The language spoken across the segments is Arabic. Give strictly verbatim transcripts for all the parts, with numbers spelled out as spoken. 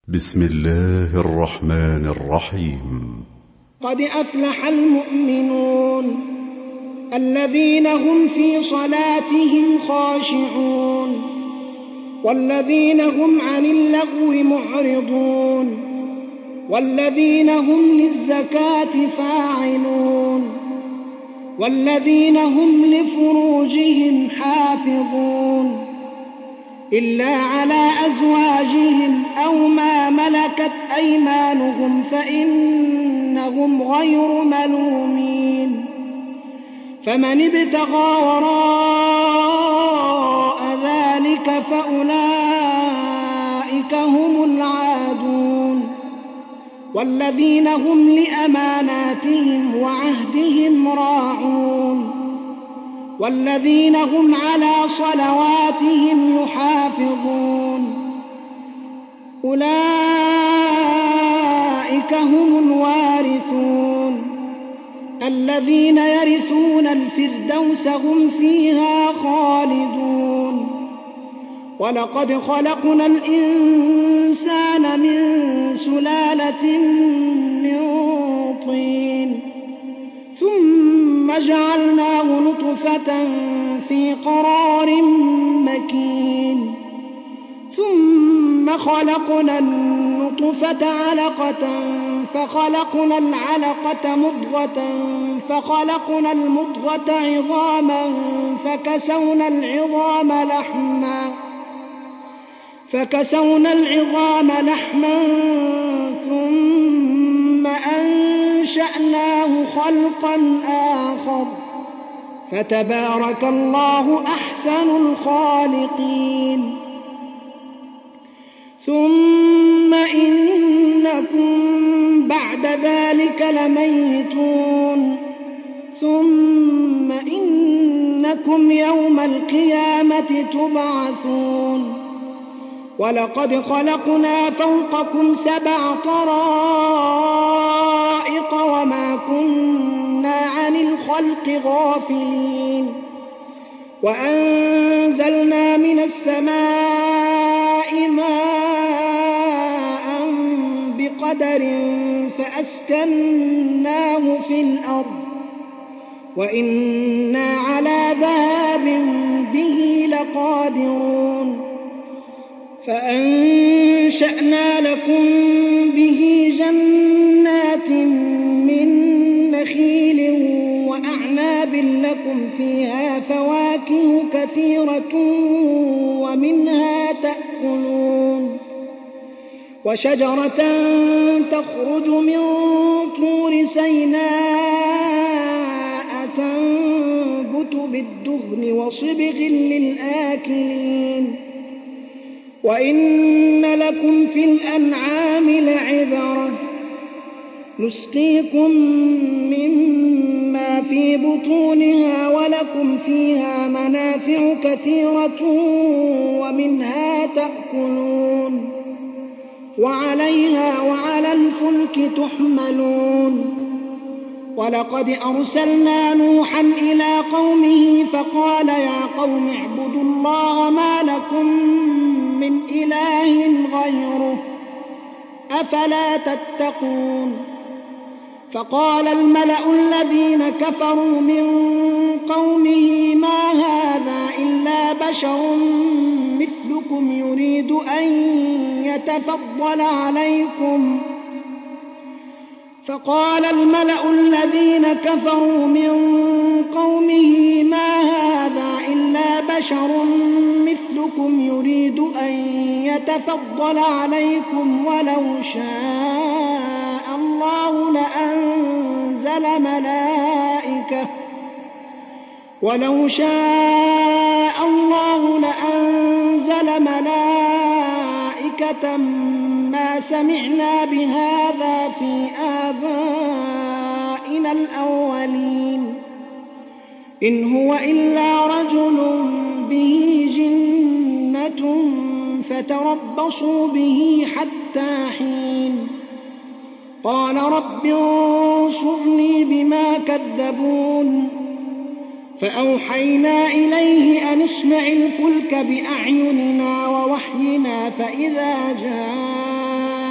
بسم الله الرحمن الرحيم. قد أفلح المؤمنون الذين هم في صلاتهم خاشعون والذين هم عن اللغو معرضون والذين هم للزكاة فاعلون والذين هم لفروجهم حافظون إلا على أزواجهم أو ما ملكت أيمانهم فإنهم غير ملومين. فمن ابتغى وراء ذلك فأولئك هم العادون والذين هم لأماناتهم وعهدهم راعون والذين هم على صلواتهم يحافظون أولئك هم الوارثون الذين يرثون الفردوس هم فيها خالدون. ولقد خلقنا الإنسان من سلالة من طين ثم جعلناه نطفة في قرار مكين ثم خلقنا النطفة علقة فخلقنا العلقة مضغة فخلقنا المضغة عظاما فكسونا العظام لحما فكسونا العظام لحما ثم أنشأناه خلقا آخر فتبارك الله أحسن الخالقين. ثم إنكم بعد ذلك لميتون ثم إنكم يوم القيامة تبعثون. ولقد خلقنا فوقكم سبع طرائق وما كنا عن الخلق غافلين وأنزلنا من السماء ماء بقدر فأسكناه في الأرض وإنا على ذهاب به لقادرون. فأنشأنا لكم به جنات من نخيل وأعناب لكم فيها فواكه كثيرة ومنها تأكلون وشجرة تخرج من طور سيناء تنبت بالدهن وصبغ للآكلين وإن لكم في الأنعام لعبرة نسقيكم مما في بطونها ولكم فيها منافع كثيرة ومنها تأكلون وعليها وعلى الفلك تحملون. ولقد أرسلنا نوحا إلى قومه فقال يا قوم اعبدوا الله ما لكم من إله غيره أفلا تتقون. فقال الملأ الذين كفروا من قومه ما هذا إلا بشر مثلكم يريد أن يتفضل عليكم فقال الملأ الذين كفروا من قومه ما هذا إلا بشر مثلكم يريد أن يتفضل عليكم ولو شاء الله لأنزل ملائكة ولو شاء الله لأنزل ملائكة ما سمعنا بهذا في آبائنا الأولين إن هو إلا رجل به جنة فتربصوا به حتى حين. قال رب انصرني بما كذبون فأوحينا إليه أن اصنع الفلك بأعيننا ووحينا فإذا جاء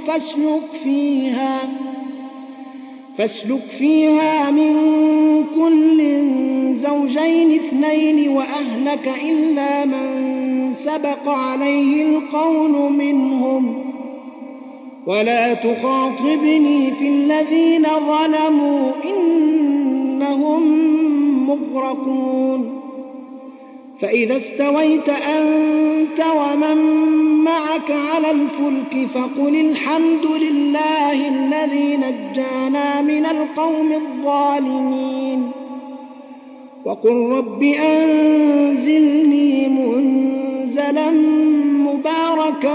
فاسلك فيها فاسلك فيها من كل زوجين اثنين وأهلك إلا من سبق عليه القول منهم ولا تخاطبني في الذين ظلموا إنهم مغرقون فإذا استويت أنت ومن معك على الفلك فقل الحمد لله الذي نجانا من القوم الظالمين وقل رب أنزلني منزلا مباركا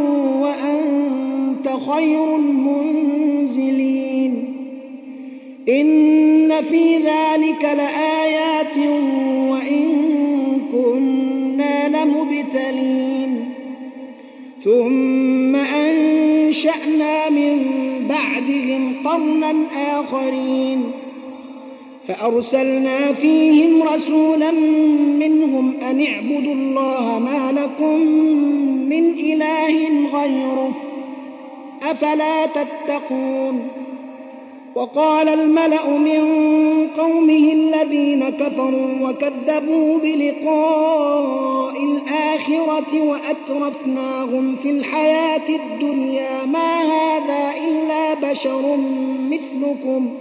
وأنت خير المنزلين إن في ذلك لآيات وإن كنا لمبتلين ثم أنشأنا من بعدهم قرنا آخرين فأرسلنا فيهم رسولا منهم أن اعبدوا الله ما لكم من إله غيره أفلا تتقون وقال الملأ من قومه الذين كفروا وكذبوا بلقاء الآخرة وأترفناهم في الحياة الدنيا ما هذا إلا بشر مثلكم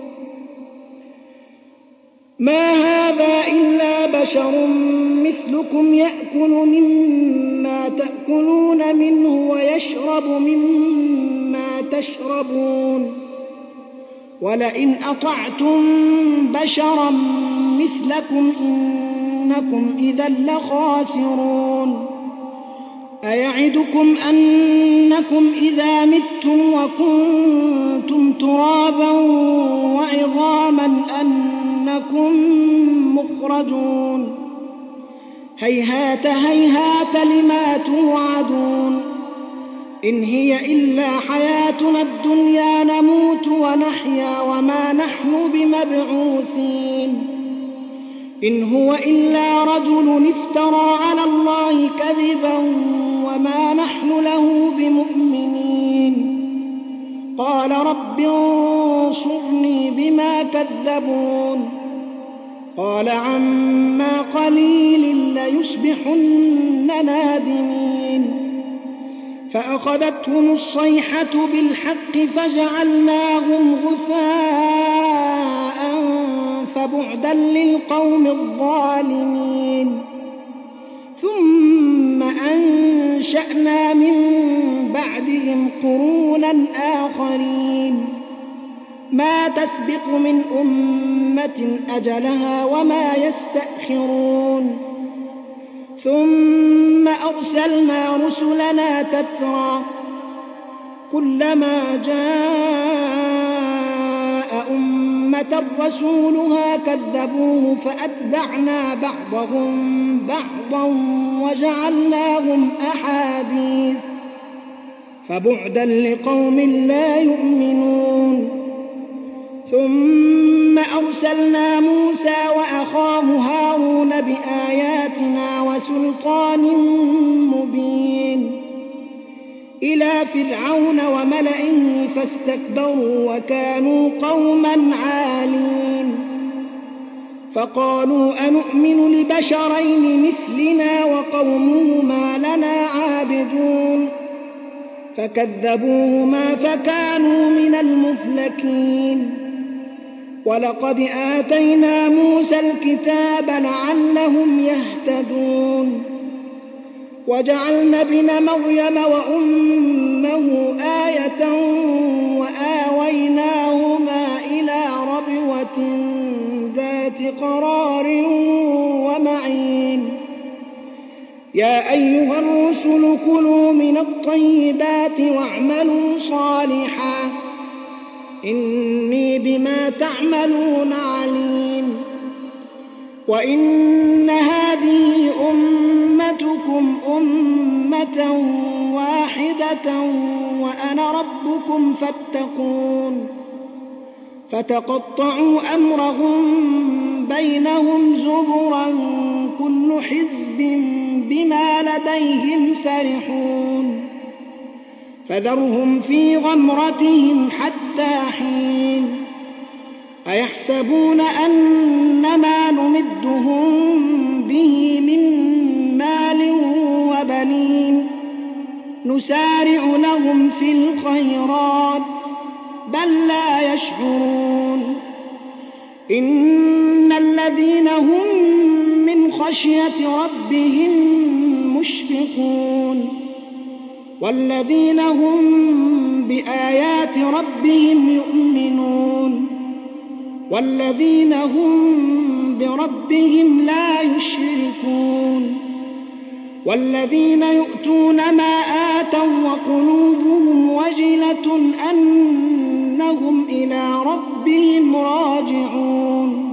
ما هذا إلا بشر مثلكم يأكل مما تأكلون منه ويشرب مما تشربون ولئن أطعتم بشرا مثلكم إنكم إذا لخاسرون أيعدكم أنكم إذا متم وكنتم ترابا وعظاما أنكم مخرجون هيهات هيهات لما توعدون إن هي إلا حياتنا الدنيا نموت ونحيا وما نحن بمبعوثين إن هو إلا رجل افترى على الله كذبا وما نحن له بمؤمنين قال رب انصرني بما كذبون قال عما قليل ليصبحن نادمين فأخذتهم الصيحة بالحق فجعلناهم غثاء فبعدا للقوم الظالمين ثم أنشأنا من بعدهم قرونا آخرين ما تسبق من أمة أجلها وما يستأخرون ثم أرسلنا رسلنا تترى كلما جاء أمة رسولها كذبوه فأتبعنا بعضهم بعضا وجعلناهم أحاديث فبعدا لقوم لا يؤمنون ثم أرسلنا موسى وأخاه هارون بآياتنا وسلطان مبين إلى فرعون وملئه فاستكبروا وكانوا قوما عالين فقالوا أنؤمن لبشرين مثلنا وقومهما لنا عابدون فكذبوهما فكانوا من المهلكين ولقد آتينا موسى الكتاب لعلهم يهتدون وجعلنا ابن مريم وأمه آية وآويناهما إلى ربوة ذات قرار ومعين يا أيها الرسل كلوا من الطيبات واعملوا صالحا إني بما تعملون عليم وإن هذه أمتكم أمة واحدة وأنا ربكم فاتقون فتقطعوا أمرهم بينهم زبرا كل حزب بما لديهم فرحون فذرهم في غمرتهم حتى حين أيحسبون أنما نمدهم به من مال وبنين نسارع لهم في الخيرات بل لا يشعرون إن الذين هم من خشية ربهم مشفقون والذين هم بآيات ربهم يؤمنون والذين هم بربهم لا يشركون والذين يؤتون ما آتوا وقلوبهم وجلة أنهم إلى ربهم راجعون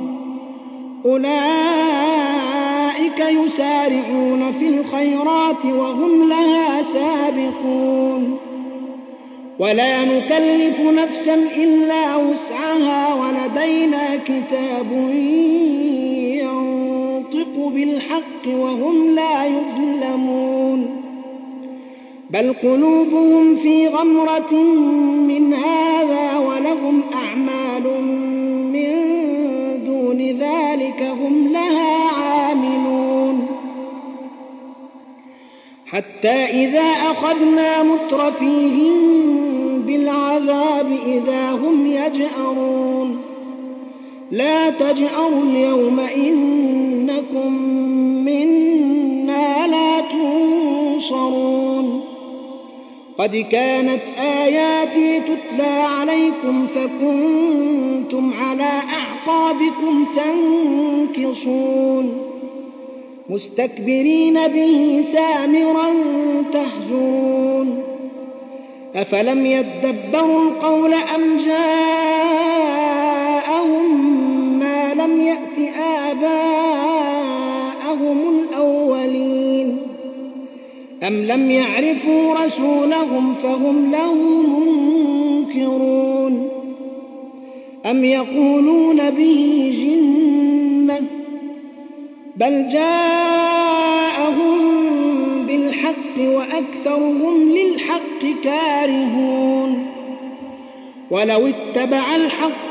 أولئك يسارعون في الخيرات وهم لها سابقون ولا نكلف نفسا إلا وسعها ولدينا كتاب ينطق بالحق وهم لا يظلمون بل قلوبهم في غمرة من هذا ولهم أعمال من دون ذلك هم لها عاملون حتى إذا أخذنا مترفيهم بالعذاب إذا هم يجأرون لا تجأروا اليوم إنكم منا لا تنصرون قد كانت آياتي تتلى عليكم فكنتم على أعقابكم تنكصون مستكبرين به سامرا تهجرون أفلم يدبروا القول أم جاءهم ما لم يأت آباءهم الأولين أم لم يعرفوا رسولهم فهم له منكرون أم يقولون به جنة بل جاءهم بالحق وأكثرهم للحق كارهون ولو اتبع الحق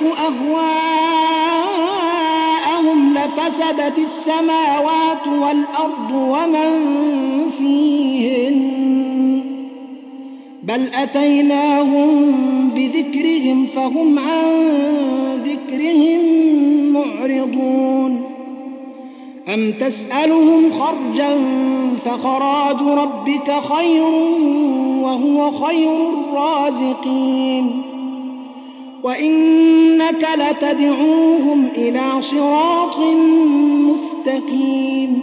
أهواءهم لفسدت السماوات والأرض ومن فيهن بل أتيناهم بذكرهم فهم عن ذكرهم معرضون أم تسألهم خرجا فخراج ربك خير وهو خير الرازقين وإنك لتدعوهم إلى صراط مستقيم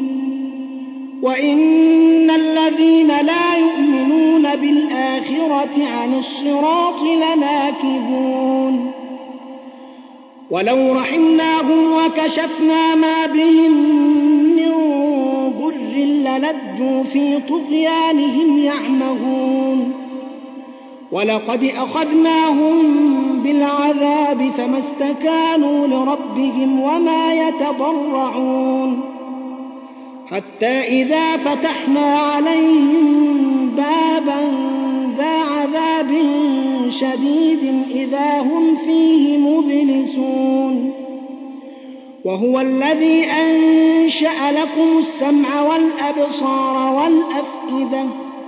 وإن الذين لا يؤمنون بالآخرة عن الصراط لناكبون ولو رحمناهم وكشفنا ما بهم من ضر للجوا في طغيانهم يعمهون ولقد أخذناهم بالعذاب فما استكانوا لربهم وما يتضرعون حتى إذا فتحنا عليهم بابا ذا عذاب شديد إذا هم فيه مبلسون وهو الذي أنشأ لكم السمع والأبصار والأفئدة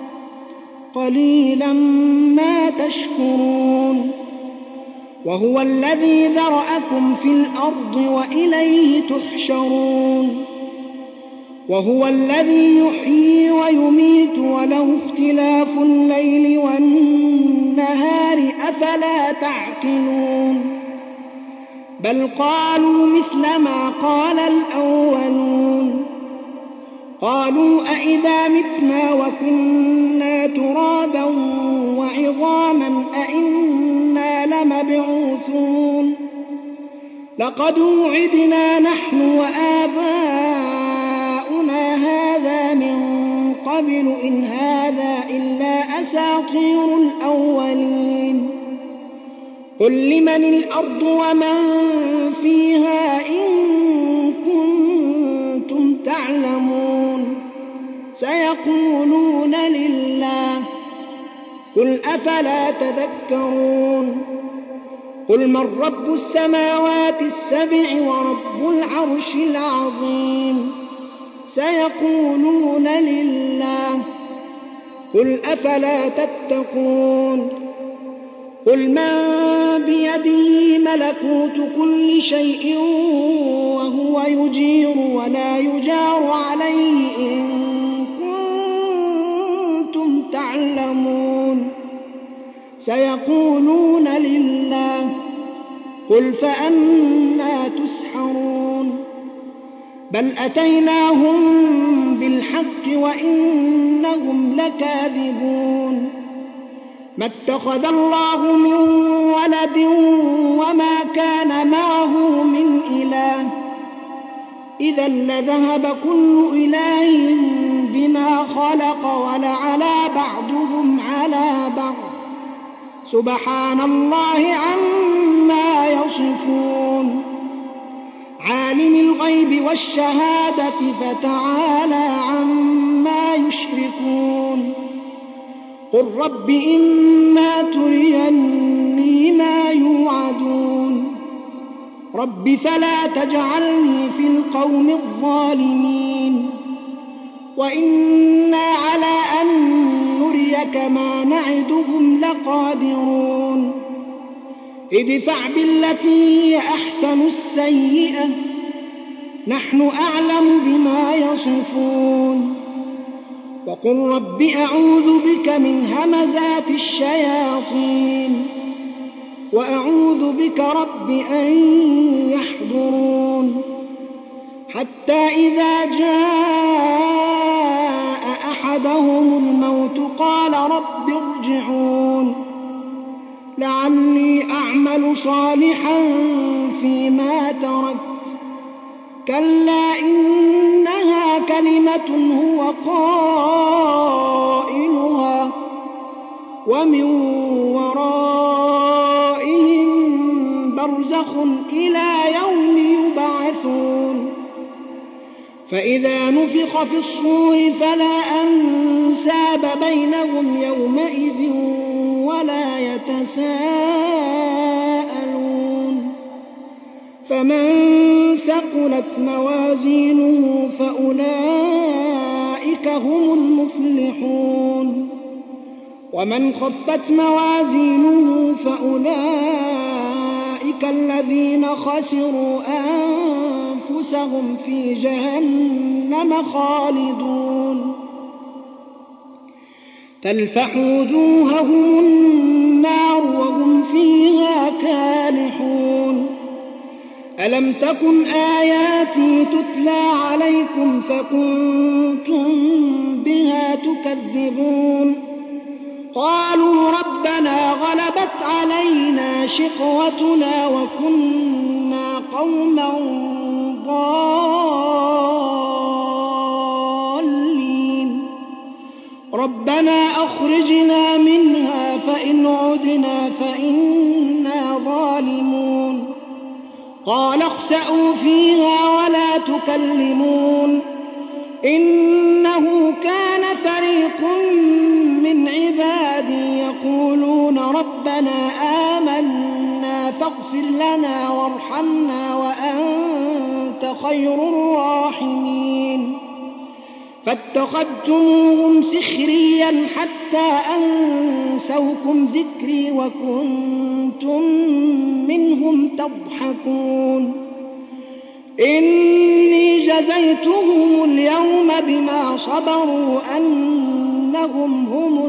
قليلا ما تشكرون وهو الذي ذرأكم في الأرض وإليه تحشرون وهو الذي يحيي ويميت وله اختلاف الليل والنهار أفلا تعقلون بل قالوا مثل ما قال الأولون قالوا أئذا متنا وكنا ترابا وعظاما أئنا لمبعوثون لقد وعدنا نحن وآباؤنا هذا من قبل إن هذا إلا أساطير الأولين قل لمن الأرض ومن فيها إن كنتم تعلمون سيقولون لله قل أفلا تذكرون قل من رب السماوات السبع ورب العرش العظيم سيقولون لله قل أفلا تتقون قل من بيده ملكوت كل شيء وهو يجير ولا يجار عليه إن كنتم تعلمون سيقولون لله قل فأنى تسحرون بل أتيناهم بالحق وإنهم لكاذبون ما اتخذ الله من ولد وما كان معه من إله إذا لذهب كل إله بما خلق ولعلى بعضهم على بعض سبحان الله عما يصفون عالم الغيب والشهادة فتعالى عما يشركون قل رب إما تريني ما يوعدون رب فلا تجعلني في القوم الظالمين وإنا على أن نريك ما نعدهم لقادرون ادفع بالتي هي أحسن السيئة نحن أعلم بما يصفون وقل رب أعوذ بك من همزات الشياطين وأعوذ بك رب أن يحضرون حتى إذا جاء أحدهم الموت قال رب ارجعون لعلي أعمل صالحا فيما تركت كلا إنها كلمة هو قائلها ومن ورائهم برزخ إلى يوم يبعثون فإذا نفخ في الصور فلا أنساب بينهم يومئذ ولا يتساءلون فمن ثقلت موازينه فأولئك هم المفلحون ومن خفت موازينه فأولئك الذين خسروا أنفسهم في جهنم خالدون تلفح وجوههم النار وهم فيها كالحون ألم تكن آياتي تتلى عليكم فكنتم بها تكذبون قالوا ربنا غلبت علينا شقوتنا وكنا قوما ضالين ربنا أخرجنا منها فإن عدنا فإنا ظالمون قال اخسئوا فيها ولا تكلمون إنه كان فريق من عبادي يقولون ربنا آمنا فاغفر لنا وارحمنا وأنت خير الراحمين فاتخذتموهم سخريا حتى أنسوكم ذكري وكنتم منهم تضحكون إني جزيتهم اليوم بما صبروا أنهم هم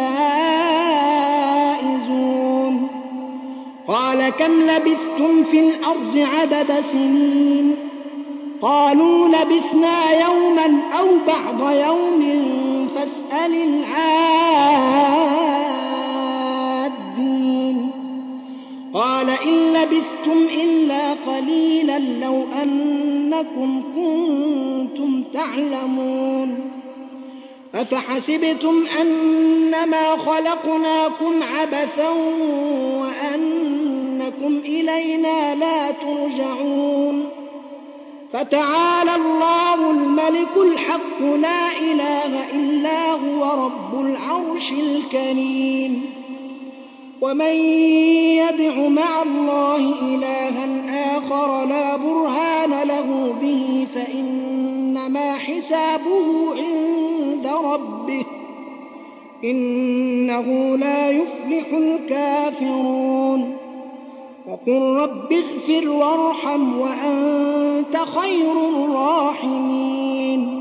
الفائزون قال كم لبثتم في الأرض عدد سنين قالوا لبثنا يوما أو بعض يوم فاسأل العادين قال إن لبثتم إلا قليلا لو أنكم كنتم تعلمون أفحسبتم أنما خلقناكم عبثا وأنكم إلينا لا ترجعون فتعالى الله الملك الحق لا إله إلا هو رب العرش الكريم ومن يدع مع الله إلها آخر لا برهان له به فإنما حسابه عند ربه إنه لا يفلح الكافرون وقل رب اغفر وارحم وأنت خير الراحمين